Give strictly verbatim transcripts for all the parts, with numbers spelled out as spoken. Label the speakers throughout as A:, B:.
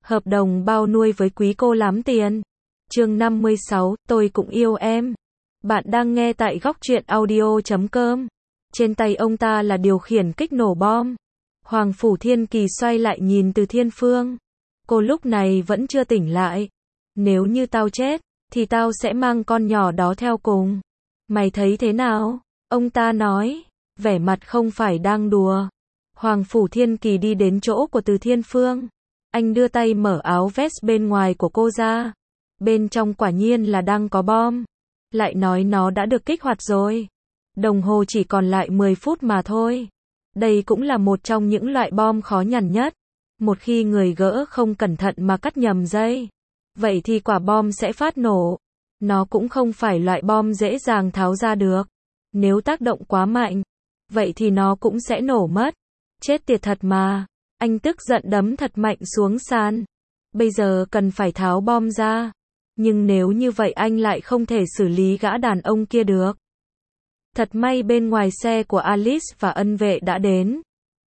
A: Hợp đồng bao nuôi với quý cô lắm tiền. Chương năm mươi sáu, tôi cũng yêu em. Bạn đang nghe tại góc truyện audio chấm com. Trên tay ông ta là điều khiển kích nổ bom. Hoàng Phủ Thiên Kỳ xoay lại nhìn Từ Thiên Phương. Cô lúc này vẫn chưa tỉnh lại. Nếu như tao chết, thì tao sẽ mang con nhỏ đó theo cùng. Mày thấy thế nào? Ông ta nói, vẻ mặt không phải đang đùa. Hoàng Phủ Thiên Kỳ đi đến chỗ của Từ Thiên Phương. Anh đưa tay mở áo vest bên ngoài của cô ra. Bên trong quả nhiên là đang có bom. Lại nói nó đã được kích hoạt rồi. Đồng hồ chỉ còn lại mười phút mà thôi. Đây cũng là một trong những loại bom khó nhằn nhất. Một khi người gỡ không cẩn thận mà cắt nhầm dây, vậy thì quả bom sẽ phát nổ. Nó cũng không phải loại bom dễ dàng tháo ra được. Nếu tác động quá mạnh, vậy thì nó cũng sẽ nổ mất. Chết tiệt thật mà. Anh tức giận đấm thật mạnh xuống sàn. Bây giờ cần phải tháo bom ra. Nhưng nếu như vậy anh lại không thể xử lý gã đàn ông kia được. Thật may bên ngoài xe của Alice và ân vệ đã đến.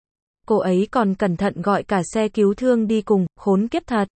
A: Cô ấy còn cẩn thận gọi cả xe cứu thương đi cùng, khốn kiếp thật.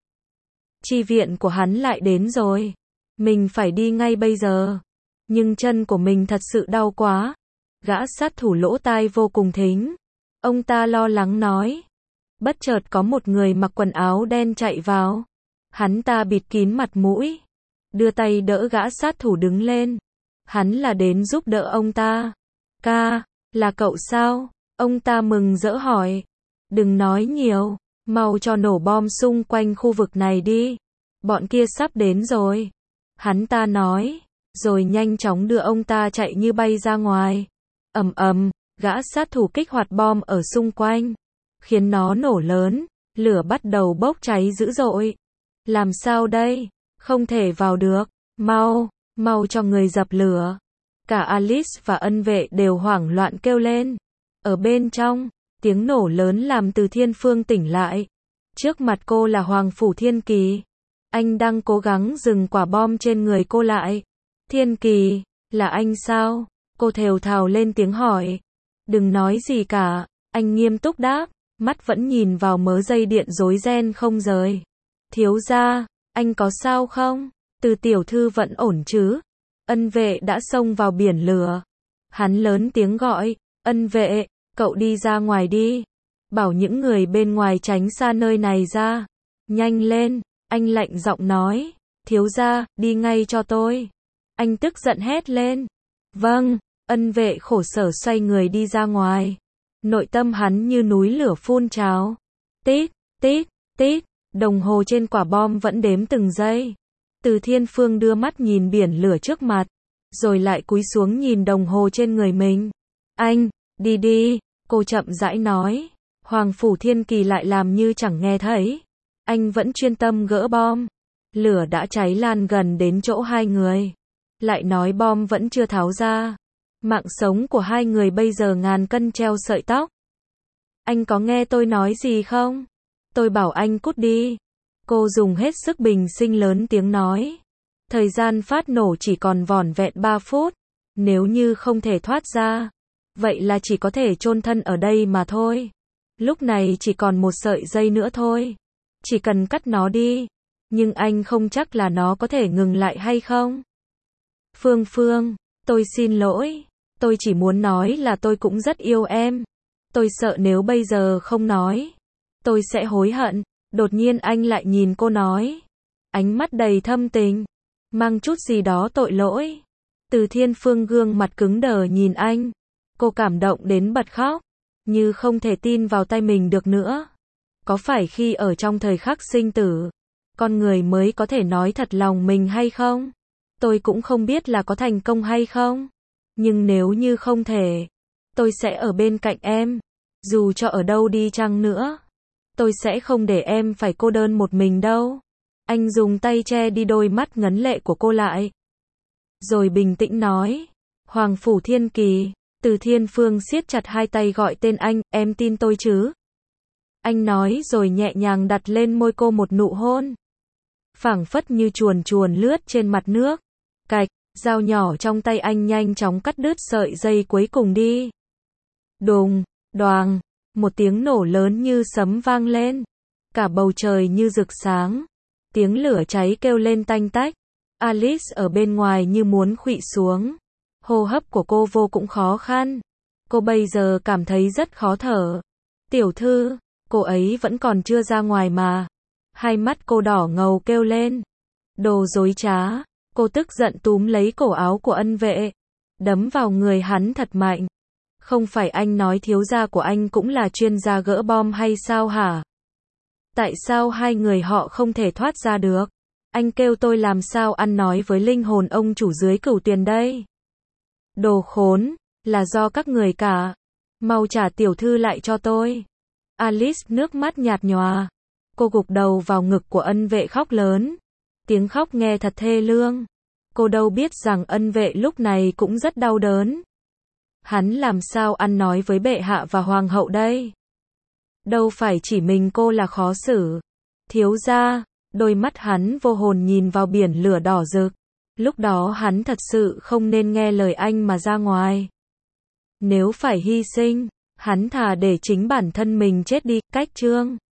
A: Chi viện của hắn lại đến rồi. Mình phải đi ngay bây giờ. Nhưng chân của mình thật sự đau quá. Gã sát thủ lỗ tai vô cùng thính. Ông ta lo lắng nói. Bất chợt có một người mặc quần áo đen chạy vào. Hắn ta bịt kín mặt mũi. Đưa tay đỡ gã sát thủ đứng lên. Hắn là đến giúp đỡ ông ta. Ca, là cậu sao? Ông ta mừng rỡ hỏi. Đừng nói nhiều, mau cho nổ bom xung quanh khu vực này đi. Bọn kia sắp đến rồi. Hắn ta nói, rồi nhanh chóng đưa ông ta chạy như bay ra ngoài. Ầm ầm, gã sát thủ kích hoạt bom ở xung quanh, khiến nó nổ lớn, lửa bắt đầu bốc cháy dữ dội. Làm sao đây? Không thể vào được. Mau, mau cho người dập lửa. Cả Alice và ân vệ đều hoảng loạn kêu lên. Ở bên trong, tiếng nổ lớn làm Từ Thiên Phương tỉnh lại. Trước mặt cô là Hoàng Phủ Thiên Kỳ. Anh đang cố gắng dừng quả bom trên người cô lại. Thiên Kỳ, là anh sao? Cô thều thào lên tiếng hỏi. Đừng nói gì cả, anh nghiêm túc đáp, mắt vẫn nhìn vào mớ dây điện rối ren không rời. Thiếu gia, anh có sao không? Từ tiểu thư vẫn ổn chứ? Ân vệ đã xông vào biển lửa. Hắn lớn tiếng gọi, ân vệ, cậu đi ra ngoài đi. Bảo những người bên ngoài tránh xa nơi này ra. Nhanh lên, anh lạnh giọng nói. Thiếu gia, đi ngay cho tôi. Anh tức giận hét lên. Vâng, ân vệ khổ sở xoay người đi ra ngoài. Nội tâm hắn như núi lửa phun trào. Tít, tít, tít, đồng hồ trên quả bom vẫn đếm từng giây. Từ Thiên Phương đưa mắt nhìn biển lửa trước mặt, rồi lại cúi xuống nhìn đồng hồ trên người mình. Anh, đi đi, cô chậm rãi nói. Hoàng Phủ Thiên Kỳ lại làm như chẳng nghe thấy. Anh vẫn chuyên tâm gỡ bom. Lửa đã cháy lan gần đến chỗ hai người. Lại nói bom vẫn chưa tháo ra. Mạng sống của hai người bây giờ ngàn cân treo sợi tóc. Anh có nghe tôi nói gì không? Tôi bảo anh cút đi. Cô dùng hết sức bình sinh lớn tiếng nói. Thời gian phát nổ chỉ còn vỏn vẹn ba phút. Nếu như không thể thoát ra, vậy là chỉ có thể chôn thân ở đây mà thôi. Lúc này chỉ còn một sợi dây nữa thôi. Chỉ cần cắt nó đi. Nhưng anh không chắc là nó có thể ngừng lại hay không. Phương Phương, tôi xin lỗi. Tôi chỉ muốn nói là tôi cũng rất yêu em. Tôi sợ nếu bây giờ không nói, tôi sẽ hối hận. Đột nhiên anh lại nhìn cô nói. Ánh mắt đầy thâm tình, mang chút gì đó tội lỗi. Từ Thiên Phương gương mặt cứng đờ nhìn anh. Cô cảm động đến bật khóc. Như không thể tin vào tay mình được nữa. Có phải khi ở trong thời khắc sinh tử, con người mới có thể nói thật lòng mình hay không? Tôi cũng không biết là có thành công hay không. Nhưng nếu như không thể, tôi sẽ ở bên cạnh em. Dù cho ở đâu đi chăng nữa, tôi sẽ không để em phải cô đơn một mình đâu. Anh dùng tay che đi đôi mắt ngấn lệ của cô lại. Rồi bình tĩnh nói. Hoàng Phủ Thiên Kỳ. Từ Thiên Phương siết chặt hai tay gọi tên anh. Em tin tôi chứ? Anh nói rồi nhẹ nhàng đặt lên môi cô một nụ hôn. Phảng phất như chuồn chuồn lướt trên mặt nước. Cạch, dao nhỏ trong tay anh nhanh chóng cắt đứt sợi dây cuối cùng đi. Đùng, đoàng, một tiếng nổ lớn như sấm vang lên. Cả bầu trời như rực sáng. Tiếng lửa cháy kêu lên tanh tách. Alice ở bên ngoài như muốn khuỵu xuống. Hô hấp của cô vô cùng khó khăn. Cô bây giờ cảm thấy rất khó thở. Tiểu thư, cô ấy vẫn còn chưa ra ngoài mà. Hai mắt cô đỏ ngầu kêu lên. Đồ dối trá. Cô tức giận túm lấy cổ áo của ân vệ. Đấm vào người hắn thật mạnh. Không phải anh nói thiếu gia của anh cũng là chuyên gia gỡ bom hay sao hả? Tại sao hai người họ không thể thoát ra được? Anh kêu tôi làm sao ăn nói với linh hồn ông chủ dưới cửu tuyền đây? Đồ khốn, là do các người cả. Mau trả tiểu thư lại cho tôi. Alice nước mắt nhạt nhòa. Cô gục đầu vào ngực của ân vệ khóc lớn. Tiếng khóc nghe thật thê lương. Cô đâu biết rằng ân vệ lúc này cũng rất đau đớn. Hắn làm sao ăn nói với bệ hạ và hoàng hậu đây? Đâu phải chỉ mình cô là khó xử. Thiếu gia, đôi mắt hắn vô hồn nhìn vào biển lửa đỏ rực. Lúc đó hắn thật sự không nên nghe lời anh mà ra ngoài. Nếu phải hy sinh, hắn thà để chính bản thân mình chết đi. Cách chương